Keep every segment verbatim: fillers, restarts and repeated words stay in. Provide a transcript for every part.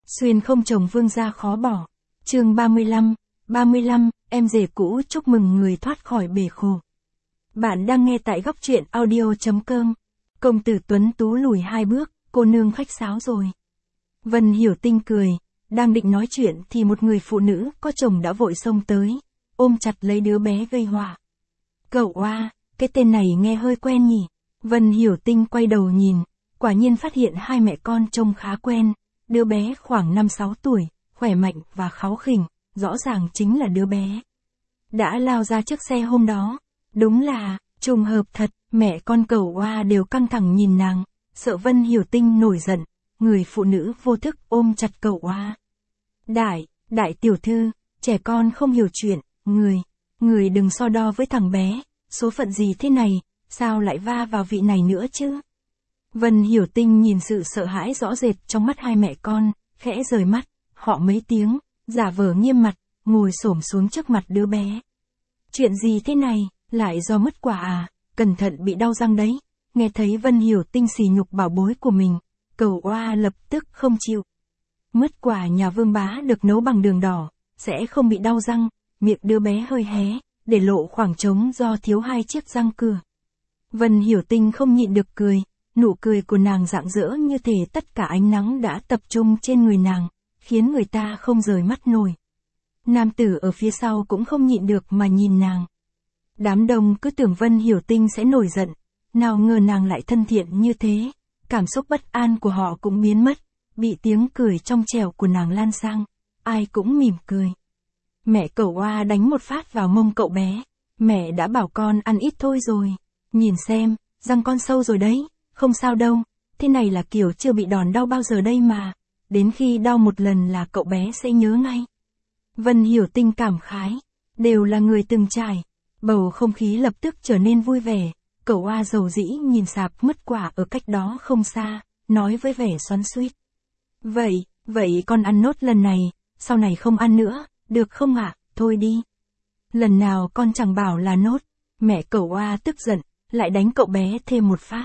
Xuyên không chồng vương gia khó bỏ. Chương ba mươi lăm, ba mươi lăm, em rể cũ chúc mừng người thoát khỏi bể khổ. Bạn đang nghe tại góc truyện audio chấm com. Công tử tuấn tú lùi hai bước, cô nương khách sáo rồi. Vân Hiểu Tinh cười, đang định nói chuyện thì một người phụ nữ có chồng đã vội xông tới, ôm chặt lấy đứa bé gây họa. Cậu oa, cái tên này nghe hơi quen nhỉ. Vân Hiểu Tinh quay đầu nhìn, quả nhiên phát hiện hai mẹ con trông khá quen, đứa bé khoảng năm sáu tuổi, khỏe mạnh và kháu khỉnh, rõ ràng chính là đứa bé đã lao ra chiếc xe hôm đó. Đúng là, trùng hợp thật, mẹ con cậu oa đều căng thẳng nhìn nàng, sợ Vân Hiểu Tinh nổi giận, người phụ nữ vô thức ôm chặt cậu oa. Đại, đại tiểu thư, trẻ con không hiểu chuyện, người, người đừng so đo với thằng bé, số phận gì thế này, sao lại va vào vị này nữa chứ? Vân Hiểu Tinh nhìn sự sợ hãi rõ rệt trong mắt hai mẹ con, khẽ rời mắt, họ mấy tiếng, giả vờ nghiêm mặt, ngồi xổm xuống trước mặt đứa bé. Chuyện gì thế này, lại do mất quả à, cẩn thận bị đau răng đấy. Nghe thấy Vân Hiểu Tinh sỉ nhục bảo bối của mình, cậu oa lập tức không chịu. Mứt quả nhà Vương bá được nấu bằng đường đỏ, sẽ không bị đau răng, miệng đứa bé hơi hé, để lộ khoảng trống do thiếu hai chiếc răng cửa. Vân Hiểu Tinh không nhịn được cười, nụ cười của nàng rạng rỡ như thể tất cả ánh nắng đã tập trung trên người nàng, khiến người ta không rời mắt nổi. Nam tử ở phía sau cũng không nhịn được mà nhìn nàng. Đám đông cứ tưởng Vân Hiểu Tinh sẽ nổi giận, nào ngờ nàng lại thân thiện như thế, cảm xúc bất an của họ cũng biến mất, bị tiếng cười trong trẻo của nàng lan sang, ai cũng mỉm cười. Mẹ cậu oa đánh một phát vào mông cậu bé, mẹ đã bảo con ăn ít thôi rồi, nhìn xem, răng con sâu rồi đấy, không sao đâu, thế này là kiểu chưa bị đòn đau bao giờ đây mà, đến khi đau một lần là cậu bé sẽ nhớ ngay. Vân Hiểu Tinh cảm khái, đều là người từng trải, bầu không khí lập tức trở nên vui vẻ, cậu oa dầu dĩ nhìn sạp mứt quả ở cách đó không xa, nói với vẻ xoắn xuýt. Vậy, vậy con ăn nốt lần này, sau này không ăn nữa, được không ạ, thôi đi. Lần nào con chẳng bảo là nốt, mẹ cậu oa tức giận, lại đánh cậu bé thêm một phát.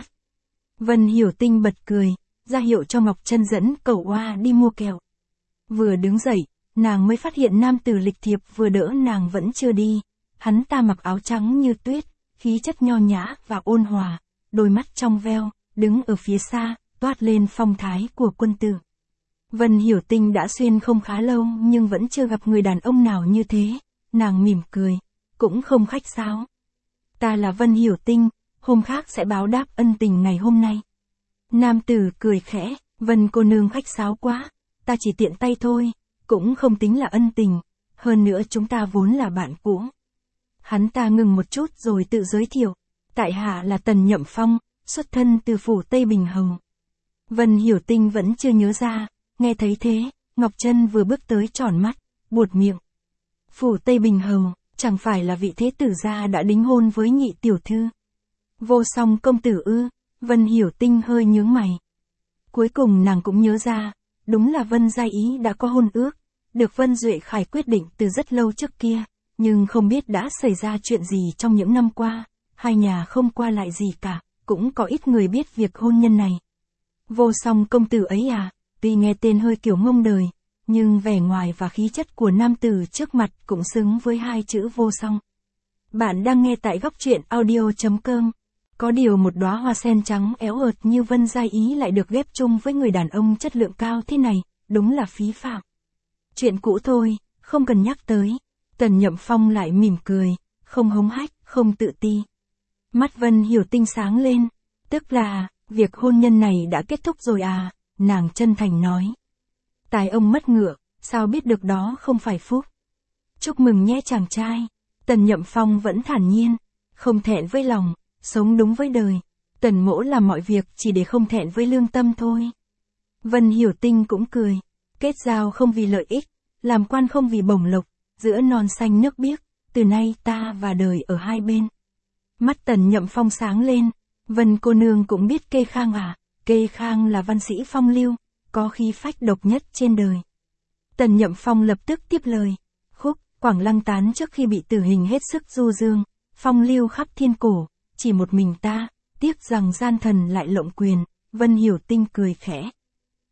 Vân Hiểu Tinh bật cười, ra hiệu cho Ngọc Trân dẫn cậu oa đi mua kẹo. Vừa đứng dậy, nàng mới phát hiện nam tử lịch thiệp vừa đỡ nàng vẫn chưa đi, hắn ta mặc áo trắng như tuyết, khí chất nho nhã và ôn hòa, đôi mắt trong veo, đứng ở phía xa, toát lên phong thái của quân tử. Vân Hiểu Tinh đã xuyên không khá lâu nhưng vẫn chưa gặp người đàn ông nào như thế, nàng mỉm cười, cũng không khách sáo. Ta là Vân Hiểu Tinh, hôm khác sẽ báo đáp ân tình ngày hôm nay. Nam tử cười khẽ, Vân cô nương khách sáo quá, ta chỉ tiện tay thôi, cũng không tính là ân tình, hơn nữa chúng ta vốn là bạn cũ. Hắn ta ngừng một chút rồi tự giới thiệu, tại hạ là Tần Nhậm Phong, xuất thân từ phủ Tây Bình Hầu. Vân Hiểu Tinh vẫn chưa nhớ ra, nghe thấy thế, Ngọc Trân vừa bước tới tròn mắt, buột miệng. Phủ Tây Bình Hầu, chẳng phải là vị thế tử gia đã đính hôn với nhị tiểu thư. Vô Song công tử ư? Vân Hiểu Tinh hơi nhướng mày. Cuối cùng nàng cũng nhớ ra, đúng là Vân Gia Ý đã có hôn ước, được Vân Duệ Khải quyết định từ rất lâu trước kia, nhưng không biết đã xảy ra chuyện gì trong những năm qua, hai nhà không qua lại gì cả, cũng có ít người biết việc hôn nhân này. Vô Song công tử ấy à, tuy nghe tên hơi kiểu ngông đời, nhưng vẻ ngoài và khí chất của nam tử trước mặt cũng xứng với hai chữ vô song. Bạn đang nghe tại góc truyện audio chấm com. Có điều một đóa hoa sen trắng éo ợt như Vân Gia Ý lại được ghép chung với người đàn ông chất lượng cao thế này, đúng là phí phạm. Chuyện cũ thôi, không cần nhắc tới. Tần Nhậm Phong lại mỉm cười, không hống hách, không tự ti. Mắt Vân Hiểu Tinh sáng lên, tức là, việc hôn nhân này đã kết thúc rồi à, nàng chân thành nói. Tài ông mất ngựa, sao biết được đó không phải phúc. Chúc mừng nhé chàng trai. Tần Nhậm Phong vẫn thản nhiên, không thẹn với lòng, sống đúng với đời. Tần mỗ làm mọi việc chỉ để không thẹn với lương tâm thôi. Vân Hiểu Tinh cũng cười, kết giao không vì lợi ích, làm quan không vì bổng lộc, giữa non xanh nước biếc, từ nay ta và đời ở hai bên. Mắt Tần Nhậm Phong sáng lên, Vân cô nương cũng biết Kê Khang à, Kê Khang là văn sĩ phong lưu, có khí phách độc nhất trên đời. Tần Nhậm Phong lập tức tiếp lời, khúc Quảng Lăng tán trước khi bị tử hình hết sức du dương, phong lưu khắp thiên cổ, chỉ một mình ta, tiếc rằng gian thần lại lộng quyền. Vân Hiểu Tinh cười khẽ.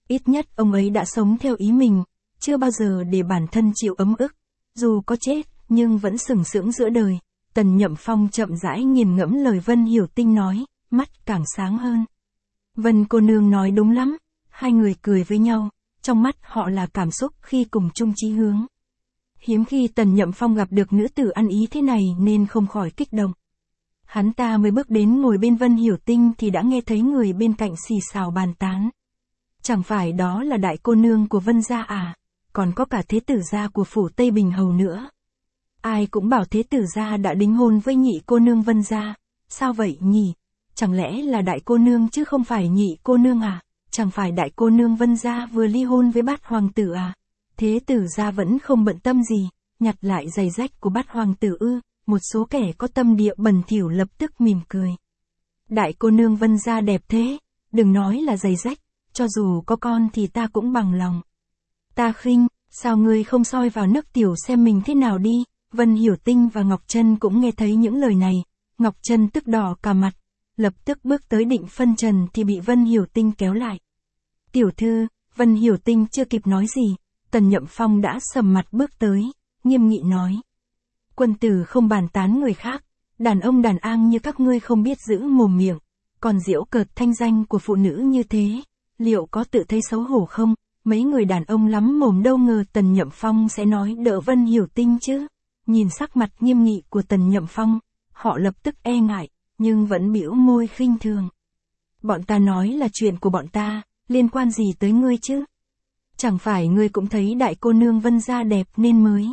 Ít nhất ông ấy đã sống theo ý mình, chưa bao giờ để bản thân chịu ấm ức. Dù có chết, nhưng vẫn sừng sững giữa đời. Tần Nhậm Phong chậm rãi nghiền ngẫm lời Vân Hiểu Tinh nói, mắt càng sáng hơn. Vân cô nương nói đúng lắm. Hai người cười với nhau, trong mắt họ là cảm xúc khi cùng chung chí hướng. Hiếm khi Tần Nhậm Phong gặp được nữ tử ăn ý thế này nên không khỏi kích động. Hắn ta mới bước đến ngồi bên Vân Hiểu Tinh thì đã nghe thấy người bên cạnh xì xào bàn tán. Chẳng phải đó là đại cô nương của Vân gia à, còn có cả thế tử gia của phủ Tây Bình Hầu nữa. Ai cũng bảo thế tử gia đã đính hôn với nhị cô nương Vân gia, sao vậy nhỉ? Chẳng lẽ là đại cô nương chứ không phải nhị cô nương à? Chẳng phải đại cô nương Vân gia vừa ly hôn với bát hoàng tử à? Thế tử gia vẫn không bận tâm gì, nhặt lại giày rách của bát hoàng tử ư? Một số kẻ có tâm địa bẩn thỉu lập tức mỉm cười. Đại cô nương Vân gia đẹp thế, đừng nói là giày rách, cho dù có con thì ta cũng bằng lòng. Ta khinh, sao ngươi không soi vào nước tiểu xem mình thế nào đi? Vân Hiểu Tinh và Ngọc Trân cũng nghe thấy những lời này, Ngọc Trân tức đỏ cả mặt, lập tức bước tới định phân trần thì bị Vân Hiểu Tinh kéo lại. Tiểu thư, Vân Hiểu Tinh chưa kịp nói gì, Tần Nhậm Phong đã sầm mặt bước tới, nghiêm nghị nói. Quân tử không bàn tán người khác, đàn ông đàn an như các ngươi không biết giữ mồm miệng, còn giễu cợt thanh danh của phụ nữ như thế, liệu có tự thấy xấu hổ không? Mấy người đàn ông lắm mồm đâu ngờ Tần Nhậm Phong sẽ nói đỡ Vân Hiểu Tinh chứ. Nhìn sắc mặt nghiêm nghị của Tần Nhậm Phong, họ lập tức e ngại, nhưng vẫn bĩu môi khinh thường. Bọn ta nói là chuyện của bọn ta, liên quan gì tới ngươi chứ? Chẳng phải ngươi cũng thấy đại cô nương Vân gia đẹp nên mới.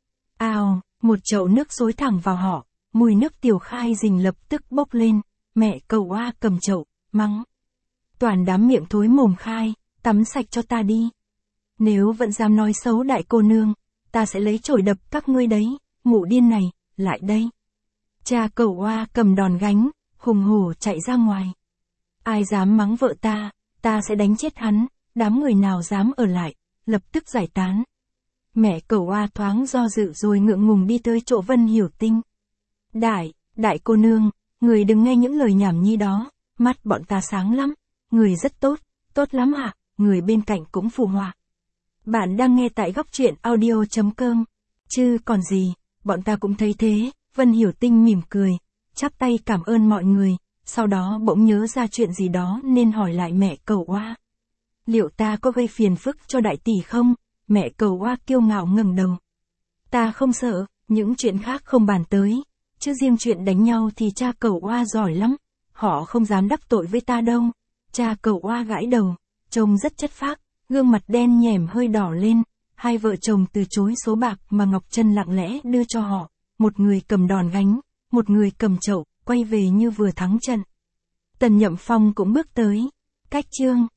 Ào, một chậu nước xối thẳng vào họ, mùi nước tiểu khai rình lập tức bốc lên, mẹ cầu oa cầm chậu, mắng. Toàn đám miệng thối mồm khai, tắm sạch cho ta đi. Nếu vẫn dám nói xấu đại cô nương, ta sẽ lấy chổi đập các ngươi đấy, mụ điên này, lại đây. Cha cầu oa cầm đòn gánh, hùng hổ chạy ra ngoài. Ai dám mắng vợ ta, ta sẽ đánh chết hắn, đám người nào dám ở lại, lập tức giải tán. Mẹ cầu oa thoáng do dự rồi ngượng ngùng đi tới chỗ Vân Hiểu Tinh. Đại, đại cô nương, người đừng nghe những lời nhảm nhi đó, mắt bọn ta sáng lắm, người rất tốt, tốt lắm ạ, người bên cạnh cũng phù hòa. Bạn đang nghe tại góc truyện audio chấm com, chứ còn gì, bọn ta cũng thấy thế. Vân Hiểu Tinh mỉm cười, chắp tay cảm ơn mọi người, sau đó bỗng nhớ ra chuyện gì đó nên hỏi lại mẹ cầu oa. Liệu ta có gây phiền phức cho đại tỷ không? Mẹ cầu oa kiêu ngạo ngẩng đầu. Ta không sợ, những chuyện khác không bàn tới, chứ riêng chuyện đánh nhau thì cha cầu oa giỏi lắm, họ không dám đắc tội với ta đâu. Cha cầu oa gãi đầu, trông rất chất phác, gương mặt đen nhẻm hơi đỏ lên, hai vợ chồng từ chối số bạc mà Ngọc Trân lặng lẽ đưa cho họ, một người cầm đòn gánh, một người cầm chậu, quay về như vừa thắng trận. Tần Nhậm Phong cũng bước tới, cách chương.